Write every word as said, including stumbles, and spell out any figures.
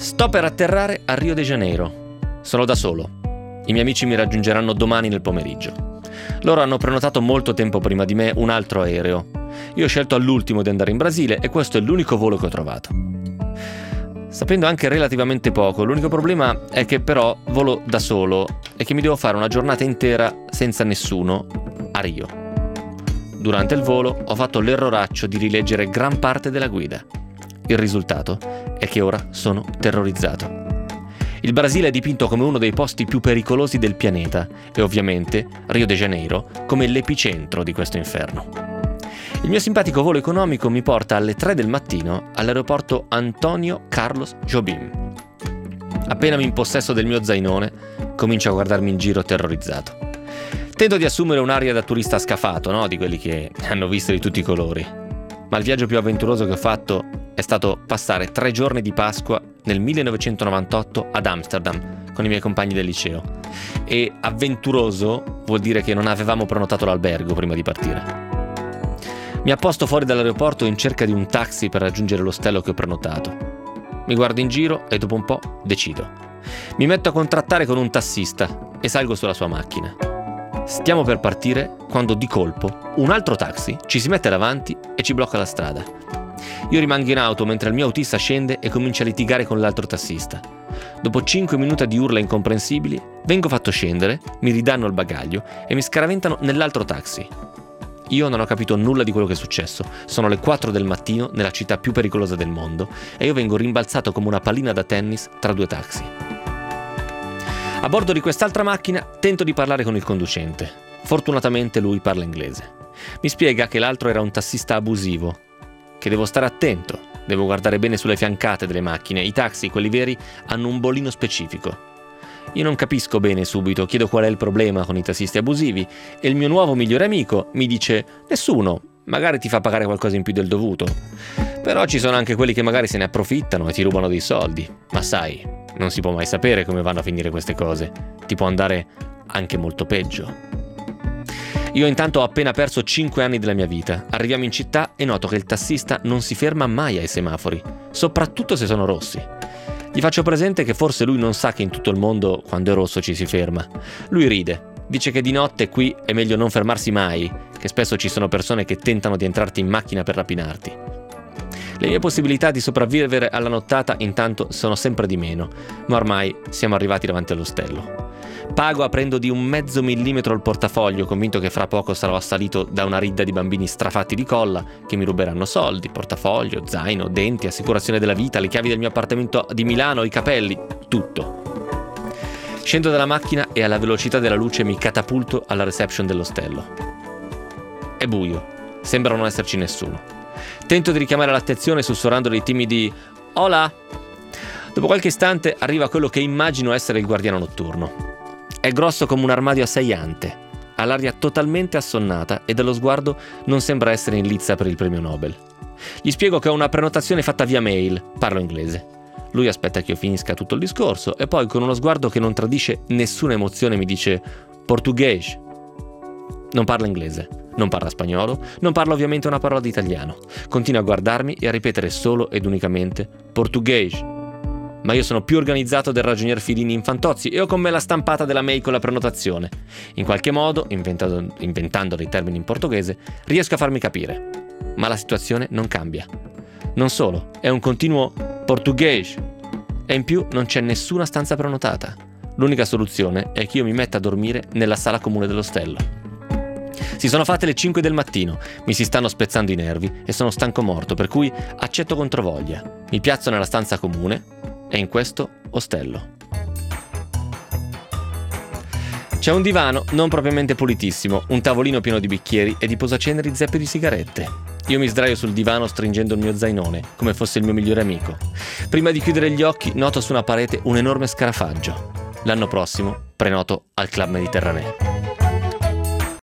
Sto per atterrare a Rio de Janeiro. Sono da solo. I miei amici mi raggiungeranno domani nel pomeriggio. Loro hanno prenotato molto tempo prima di me un altro aereo. Io ho scelto all'ultimo di andare in Brasile e questo è l'unico volo che ho trovato. Sapendo anche relativamente poco, l'unico problema è che però volo da solo e che mi devo fare una giornata intera senza nessuno a Rio. Durante il volo ho fatto l'erroraccio di rileggere gran parte della guida. Il risultato è che ora sono terrorizzato. Il Brasile è dipinto come uno dei posti più pericolosi del pianeta e ovviamente Rio de Janeiro come l'epicentro di questo inferno. Il mio simpatico volo economico mi porta alle tre del mattino all'aeroporto Antonio Carlos Jobim. Appena mi impossesso del mio zainone, comincio a guardarmi in giro terrorizzato. Tento di assumere un'aria da turista scafato, no? Di quelli che hanno visto di tutti i colori. Ma il viaggio più avventuroso che ho fatto è stato passare tre giorni di Pasqua nel millenovecentonovantotto ad Amsterdam con i miei compagni del liceo. E avventuroso vuol dire che non avevamo prenotato l'albergo prima di partire. Mi apposto fuori dall'aeroporto in cerca di un taxi per raggiungere l'ostello che ho prenotato. Mi guardo in giro e dopo un po' decido. Mi metto a contrattare con un tassista e salgo sulla sua macchina. Stiamo per partire quando di colpo un altro taxi ci si mette davanti e ci blocca la strada. Io rimango in auto mentre il mio autista scende e comincia a litigare con l'altro tassista. Dopo cinque minuti di urla incomprensibili, vengo fatto scendere, mi ridanno il bagaglio e mi scaraventano nell'altro taxi. Io non ho capito nulla di quello che è successo. Sono le quattro del mattino nella città più pericolosa del mondo e io vengo rimbalzato come una pallina da tennis tra due taxi. A bordo di quest'altra macchina tento di parlare con il conducente. Fortunatamente lui parla inglese. Mi spiega che l'altro era un tassista abusivo, che devo stare attento, devo guardare bene sulle fiancate delle macchine. I taxi, quelli veri, hanno un bolino specifico. Io non capisco bene subito, chiedo qual è il problema con i tassisti abusivi e il mio nuovo migliore amico mi dice nessuno, magari ti fa pagare qualcosa in più del dovuto. Però ci sono anche quelli che magari se ne approfittano e ti rubano dei soldi. Ma sai, non si può mai sapere come vanno a finire queste cose. Ti può andare anche molto peggio. Io intanto ho appena perso cinque anni della mia vita. Arriviamo in città e noto che il tassista non si ferma mai ai semafori, soprattutto se sono rossi. Gli faccio presente che forse lui non sa che in tutto il mondo quando è rosso ci si ferma. Lui ride, dice che di notte qui è meglio non fermarsi mai, che spesso ci sono persone che tentano di entrarti in macchina per rapinarti. Le mie possibilità di sopravvivere alla nottata intanto sono sempre di meno, ma ormai siamo arrivati davanti all'ostello. Pago aprendo di un mezzo millimetro il portafoglio, convinto che fra poco sarò assalito da una ridda di bambini strafatti di colla che mi ruberanno soldi, portafoglio, zaino, denti, assicurazione della vita, le chiavi del mio appartamento di Milano, i capelli, tutto. Scendo dalla macchina e alla velocità della luce mi catapulto alla reception dell'ostello. È buio, sembra non esserci nessuno. Tento di richiamare l'attenzione sussurrando dei timidi «Hola!». Dopo qualche istante arriva quello che immagino essere il guardiano notturno. È grosso come un armadio a sei ante, ha l'aria totalmente assonnata e dallo sguardo non sembra essere in lizza per il premio Nobel. Gli spiego che ho una prenotazione fatta via mail, parlo inglese. Lui aspetta che io finisca tutto il discorso e poi con uno sguardo che non tradisce nessuna emozione mi dice «Portuguese». Non parla inglese, non parla spagnolo, non parla ovviamente una parola di italiano. Continua a guardarmi e a ripetere solo ed unicamente «Portuguese». Ma io sono più organizzato del ragionier Filini in Fantozzi e ho con me la stampata della mail con la prenotazione. In qualche modo, inventando, inventando dei termini in portoghese, riesco a farmi capire. Ma la situazione non cambia. Non solo, è un continuo portuguese. E in più non c'è nessuna stanza prenotata. L'unica soluzione è che io mi metta a dormire nella sala comune dell'ostello. Si sono fatte le cinque del mattino, mi si stanno spezzando i nervi e sono stanco morto, per cui accetto controvoglia. Mi piazzo nella stanza comune e in questo ostello. C'è un divano non propriamente pulitissimo, un tavolino pieno di bicchieri e di posaceneri zeppe di sigarette. Io mi sdraio sul divano stringendo il mio zainone, come fosse il mio migliore amico. Prima di chiudere gli occhi noto su una parete un enorme scarafaggio. L'anno prossimo prenoto al Club Mediterraneo.